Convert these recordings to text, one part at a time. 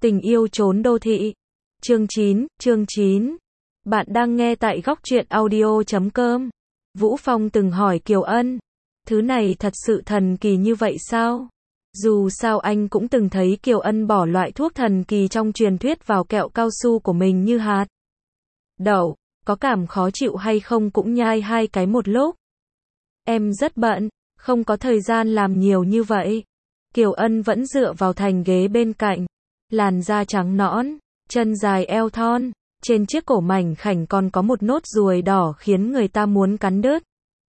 Tình yêu trốn đô thị. Chương 9. Bạn đang nghe tại góc truyện audio.com. Vũ Phong từng hỏi Kiều Ân, thứ này thật sự thần kỳ như vậy sao? Dù sao anh cũng từng thấy Kiều Ân bỏ loại thuốc thần kỳ trong truyền thuyết vào kẹo cao su của mình như hạt đậu, có cảm khó chịu hay không cũng nhai 2 cái một lúc. Em rất bận, không có thời gian làm nhiều như vậy. Kiều Ân vẫn dựa vào thành ghế bên cạnh, làn da trắng nõn, chân dài eo thon, trên chiếc cổ mảnh khảnh còn có một nốt ruồi đỏ khiến người ta muốn cắn đứt.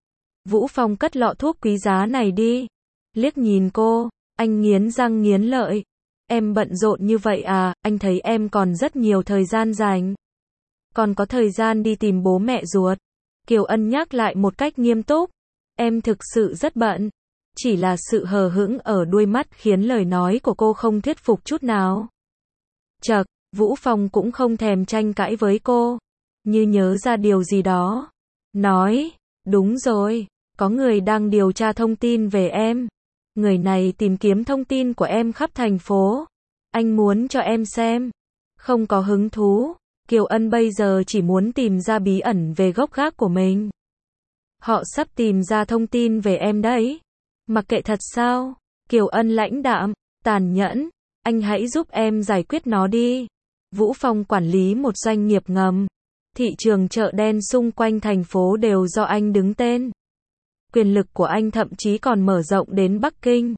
Vũ Phong cất lọ thuốc quý giá này đi. Liếc nhìn cô, anh nghiến răng nghiến lợi. Em bận rộn như vậy à, anh thấy em còn rất nhiều thời gian dành. Còn có thời gian đi tìm bố mẹ ruột. Kiều Ân nhắc lại một cách nghiêm túc. Em thực sự rất bận. Chỉ là sự hờ hững ở đuôi mắt khiến lời nói của cô không thuyết phục chút nào. Chậc, Vũ Phong cũng không thèm tranh cãi với cô. Như nhớ ra điều gì đó. Nói, đúng rồi, có người đang điều tra thông tin về em. Người này tìm kiếm thông tin của em khắp thành phố. Anh muốn cho em xem. Không có hứng thú. Kiều Ân bây giờ chỉ muốn tìm ra bí ẩn về gốc gác của mình. Họ sắp tìm ra thông tin về em đấy. Mặc kệ thật sao? Kiều Ân lãnh đạm, tàn nhẫn. Anh hãy giúp em giải quyết nó đi. Vũ Phong quản lý một doanh nghiệp ngầm. Thị trường chợ đen xung quanh thành phố đều do anh đứng tên. Quyền lực của anh thậm chí còn mở rộng đến Bắc Kinh.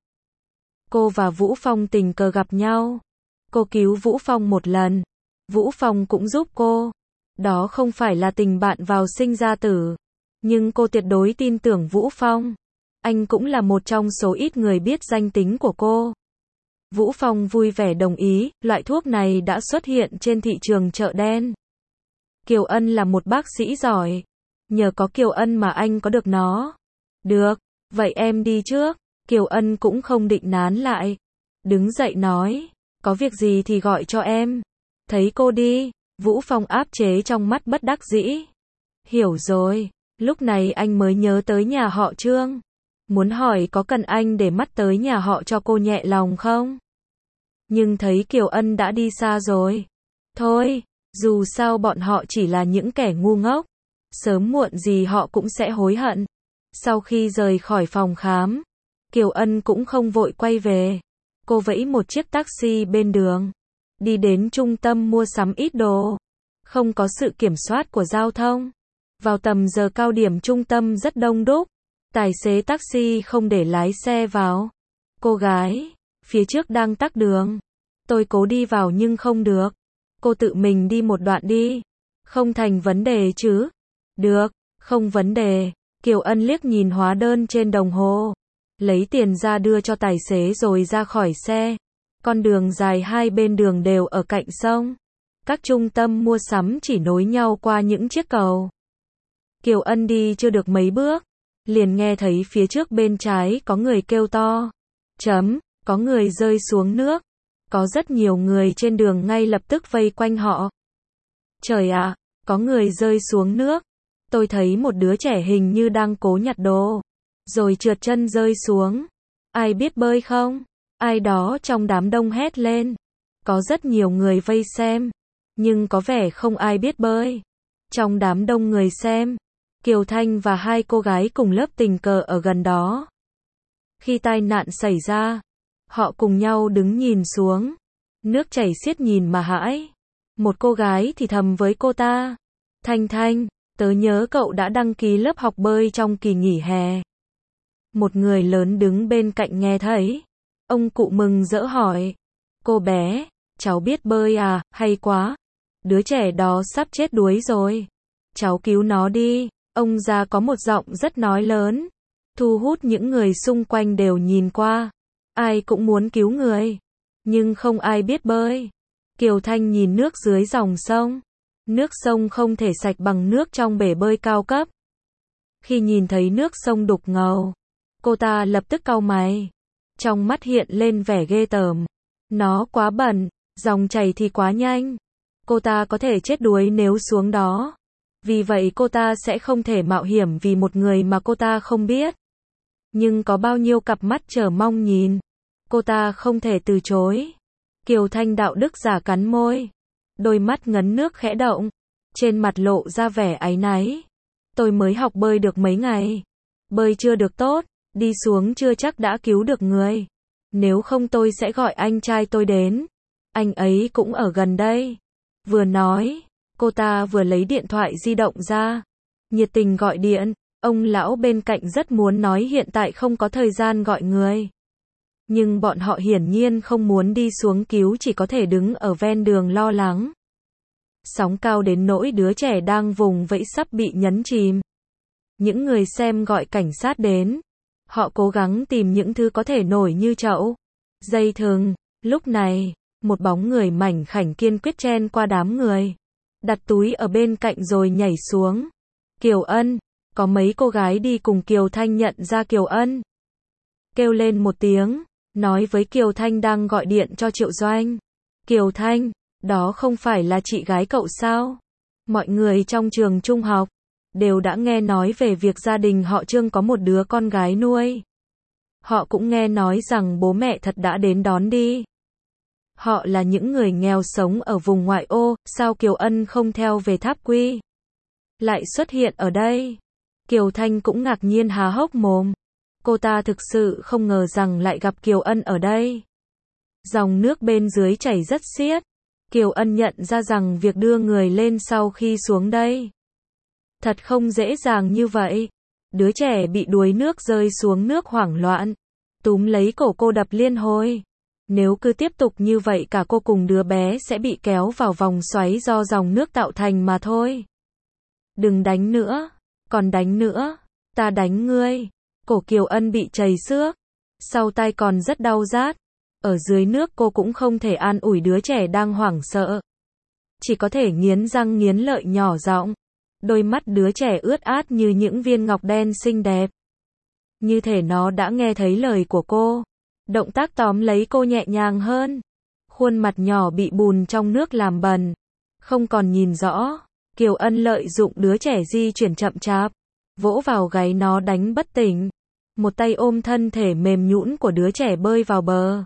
Cô và Vũ Phong tình cờ gặp nhau. Cô cứu Vũ Phong một lần. Vũ Phong cũng giúp cô. Đó không phải là tình bạn vào sinh ra tử. Nhưng cô tuyệt đối tin tưởng Vũ Phong. Anh cũng là một trong số ít người biết danh tính của cô. Vũ Phong vui vẻ đồng ý, loại thuốc này đã xuất hiện trên thị trường chợ đen. Kiều Ân là một bác sĩ giỏi. Nhờ có Kiều Ân mà anh có được nó. Được, vậy em đi trước. Kiều Ân cũng không định nán lại. Đứng dậy nói, có việc gì thì gọi cho em. Thấy cô đi, Vũ Phong áp chế trong mắt bất đắc dĩ. Hiểu rồi, lúc này anh mới nhớ tới nhà họ Trương. Muốn hỏi có cần anh để mắt tới nhà họ cho cô nhẹ lòng không? Nhưng thấy Kiều Ân đã đi xa rồi. Thôi, dù sao bọn họ chỉ là những kẻ ngu ngốc. Sớm muộn gì họ cũng sẽ hối hận. Sau khi rời khỏi phòng khám, Kiều Ân cũng không vội quay về. Cô vẫy một chiếc taxi bên đường. Đi đến trung tâm mua sắm ít đồ. Không có sự kiểm soát của giao thông. Vào tầm giờ cao điểm trung tâm rất đông đúc. Tài xế taxi không để lái xe vào. Cô gái, phía trước đang tắc đường. Tôi cố đi vào nhưng không được. Cô tự mình đi một đoạn đi. Không thành vấn đề chứ? Được, không vấn đề. Kiều Ân liếc nhìn hóa đơn trên đồng hồ. Lấy tiền ra đưa cho tài xế rồi ra khỏi xe. Con đường dài hai bên đường đều ở cạnh sông. Các trung tâm mua sắm chỉ nối nhau qua những chiếc cầu. Kiều Ân đi chưa được mấy bước. Liền nghe thấy phía trước bên trái có người kêu to. Có người rơi xuống nước. Có rất nhiều người trên đường ngay lập tức vây quanh họ. Trời ạ, có người rơi xuống nước. Tôi thấy một đứa trẻ hình như đang cố nhặt đồ. Rồi trượt chân rơi xuống. Ai biết bơi không? Ai đó trong đám đông hét lên. Có rất nhiều người vây xem. Nhưng có vẻ không ai biết bơi. Trong đám đông người xem, Kiều Thanh và 2 cô gái cùng lớp tình cờ ở gần đó. Khi tai nạn xảy ra, họ cùng nhau đứng nhìn xuống. Nước chảy xiết nhìn mà hãi. Một cô gái thì thầm với cô ta. Thanh, tớ nhớ cậu đã đăng ký lớp học bơi trong kỳ nghỉ hè. Một người lớn đứng bên cạnh nghe thấy. Ông cụ mừng rỡ hỏi. Cô bé, cháu biết bơi à, hay quá. Đứa trẻ đó sắp chết đuối rồi. Cháu cứu nó đi. Ông già có một giọng rất nói lớn. Thu hút những người xung quanh đều nhìn qua. Ai cũng muốn cứu người. Nhưng không ai biết bơi. Kiều Thanh nhìn nước dưới dòng sông. Nước sông không thể sạch bằng nước trong bể bơi cao cấp. Khi nhìn thấy nước sông đục ngầu, cô ta lập tức cau mày. Trong mắt hiện lên vẻ ghê tởm. Nó quá bẩn, dòng chảy thì quá nhanh. Cô ta có thể chết đuối nếu xuống đó. Vì vậy cô ta sẽ không thể mạo hiểm vì một người mà cô ta không biết. Nhưng có bao nhiêu cặp mắt chờ mong nhìn. Cô ta không thể từ chối. Kiều Thanh đạo đức giả cắn môi. Đôi mắt ngấn nước khẽ động. Trên mặt lộ ra vẻ áy náy. Tôi mới học bơi được mấy ngày. Bơi chưa được tốt, đi xuống chưa chắc đã cứu được người. Nếu không tôi sẽ gọi anh trai tôi đến. Anh ấy cũng ở gần đây. Vừa nói, cô ta vừa lấy điện thoại di động ra. Nhiệt tình gọi điện. Ông lão bên cạnh rất muốn nói hiện tại không có thời gian gọi người. Nhưng bọn họ hiển nhiên không muốn đi xuống cứu, chỉ có thể đứng ở ven đường lo lắng. Sóng cao đến nỗi đứa trẻ đang vùng vẫy sắp bị nhấn chìm. Những người xem gọi cảnh sát đến. Họ cố gắng tìm những thứ có thể nổi như chậu, dây thừng. Lúc này, một bóng người mảnh khảnh kiên quyết chen qua đám người. Đặt túi ở bên cạnh rồi nhảy xuống. Kiều Ân. Có mấy cô gái đi cùng Kiều Thanh nhận ra Kiều Ân. Kêu lên một tiếng, nói với Kiều Thanh đang gọi điện cho Triệu Doanh. Kiều Thanh, đó không phải là chị gái cậu sao? Mọi người trong trường trung học đều đã nghe nói về việc gia đình họ Trương có một đứa con gái nuôi. Họ cũng nghe nói rằng bố mẹ thật đã đến đón đi. Họ là những người nghèo sống ở vùng ngoại ô, sao Kiều Ân không theo về Tháp Quy lại xuất hiện ở đây? Kiều Thanh cũng ngạc nhiên há hốc mồm. Cô ta thực sự không ngờ rằng lại gặp Kiều Ân ở đây. Dòng nước bên dưới chảy rất xiết. Kiều Ân nhận ra rằng việc đưa người lên sau khi xuống đây thật không dễ dàng như vậy. Đứa trẻ bị đuối nước rơi xuống nước hoảng loạn, túm lấy cổ cô đập liên hồi. Nếu cứ tiếp tục như vậy cả cô cùng đứa bé sẽ bị kéo vào vòng xoáy do dòng nước tạo thành mà thôi. Đừng đánh nữa, còn đánh nữa, ta đánh ngươi. Cổ Kiều Ân bị trầy xước, sau tai còn rất đau rát. Ở dưới nước cô cũng không thể an ủi đứa trẻ đang hoảng sợ. Chỉ có thể nghiến răng nghiến lợi nhỏ giọng. Đôi mắt đứa trẻ ướt át như những viên ngọc đen xinh đẹp. Như thể nó đã nghe thấy lời của cô. Động tác tóm lấy cô nhẹ nhàng hơn. Khuôn mặt nhỏ bị bùn trong nước làm bẩn, không còn nhìn rõ. Kiều Ân lợi dụng đứa trẻ di chuyển chậm chạp, vỗ vào gáy nó đánh bất tỉnh. Một tay ôm thân thể mềm nhũn của đứa trẻ bơi vào bờ.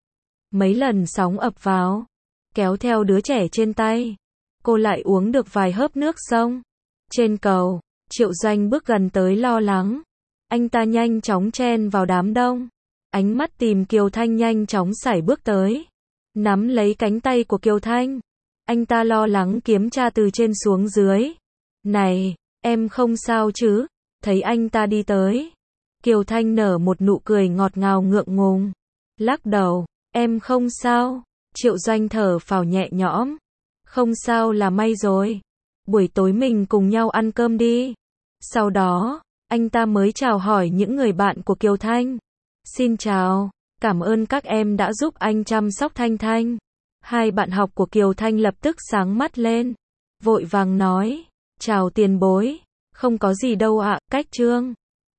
Mấy lần sóng ập vào, kéo theo đứa trẻ trên tay. Cô lại uống được vài hớp nước sông. Trên cầu, Triệu Doanh bước gần tới lo lắng. Anh ta nhanh chóng chen vào đám đông. Ánh mắt tìm Kiều Thanh nhanh chóng sải bước tới. Nắm lấy cánh tay của Kiều Thanh. Anh ta lo lắng kiểm tra từ trên xuống dưới. Này, em không sao chứ? Thấy anh ta đi tới. Kiều Thanh nở một nụ cười ngọt ngào ngượng ngùng. Lắc đầu, em không sao. Triệu Doanh thở phào nhẹ nhõm. Không sao là may rồi. Buổi tối mình cùng nhau ăn cơm đi. Sau đó, anh ta mới chào hỏi những người bạn của Kiều Thanh. Xin chào, cảm ơn các em đã giúp anh chăm sóc Thanh Thanh. Hai bạn học của Kiều Thanh lập tức sáng mắt lên. Vội vàng nói, chào tiền bối. Không có gì đâu ạ, cách Trương.